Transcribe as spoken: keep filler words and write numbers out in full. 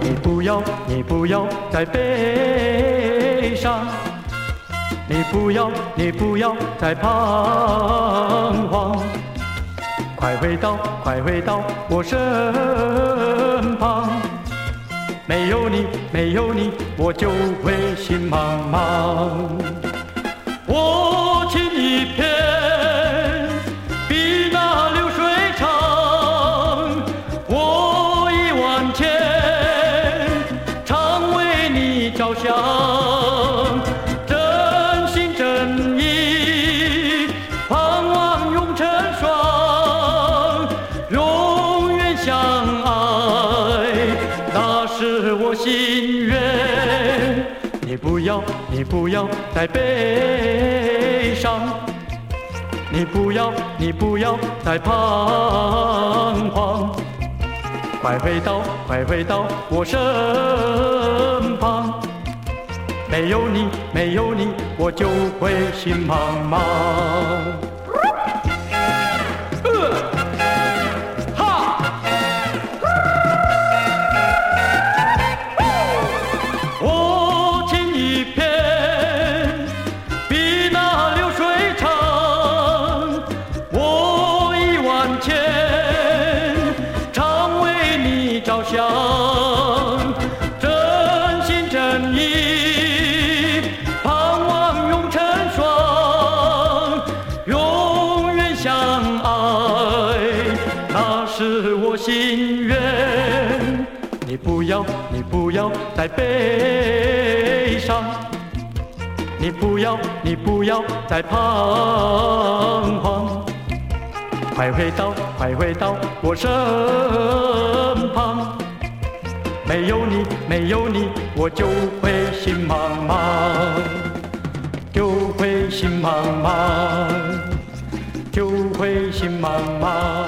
你不要，你不要再悲伤，你不要，你不要再彷徨，快回到，快回到我身旁。没有你，没有你，我就会心茫茫。我情一片，比那流水长。我一往前，常为你着想。真心真意，盼望永成双，永远相爱，那是我心愿。你不要，你不要再悲伤，你不要，你不要再彷徨，快回到，快回到我身旁。没有你，没有你，我就会心茫茫。着想，真心真意，盼望永成双，永远相爱，那是我心愿。你不要，你不要再悲伤，你不要，你不要再彷徨，快回到，快回到我身旁。没有你，没有你，我就会心茫茫，就会心茫茫，就会心茫茫。